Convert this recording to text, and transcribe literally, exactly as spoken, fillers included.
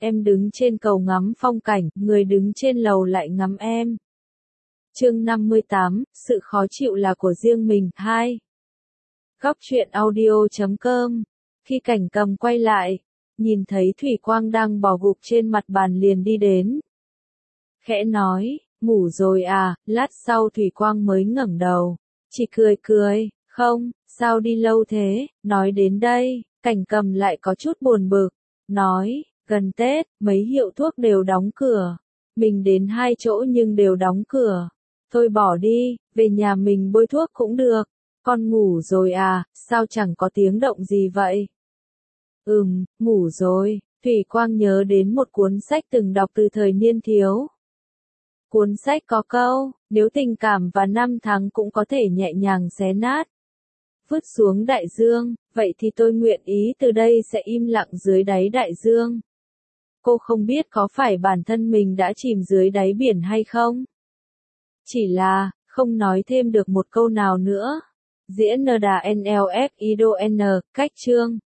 em đứng trên cầu ngắm phong cảnh, người đứng trên lầu lại ngắm em. Chương năm mươi tám, sự khó chịu là của riêng mình. hai. Góc truyện audio chấm com. Khi Cảnh Cầm quay lại, nhìn thấy Thủy Quang đang bò gục trên mặt bàn liền đi đến. Khẽ nói, ngủ rồi à, lát sau Thủy Quang mới ngẩng đầu. Chỉ cười cười, không, sao đi lâu thế, nói đến đây, Cảnh Cầm lại có chút buồn bực. Nói, gần Tết, mấy hiệu thuốc đều đóng cửa. Mình đến hai chỗ nhưng đều đóng cửa. Thôi bỏ đi, về nhà mình bôi thuốc cũng được. Con ngủ rồi à, sao chẳng có tiếng động gì vậy? Ừm, ngủ rồi. Thủy Quang nhớ đến một cuốn sách từng đọc từ thời niên thiếu. Cuốn sách có câu, nếu tình cảm và năm tháng cũng có thể nhẹ nhàng xé nát, vứt xuống đại dương, vậy thì tôi nguyện ý từ đây sẽ im lặng dưới đáy đại dương. Cô không biết có phải bản thân mình đã chìm dưới đáy biển hay không? Chỉ là, không nói thêm được một câu nào nữa. Diễn N D A N L F I D O N, cách chương.